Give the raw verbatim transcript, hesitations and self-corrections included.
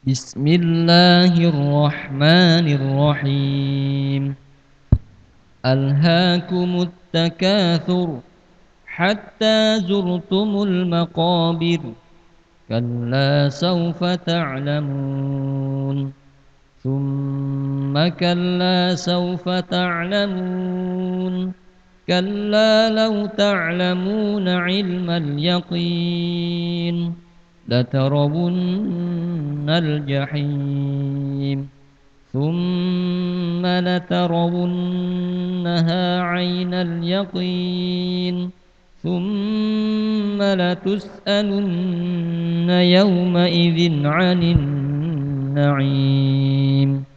بسم الله الرحمن الرحيم. ألهاكم التكاثر حتى زرتم المقابر، كلا سوف تعلمون ثم كلا سوف تعلمون كلا لو تعلمون علم اليقين لترون الجحيم ثم لترونها عين اليقين ثم لتسألن يومئذ عن النعيم.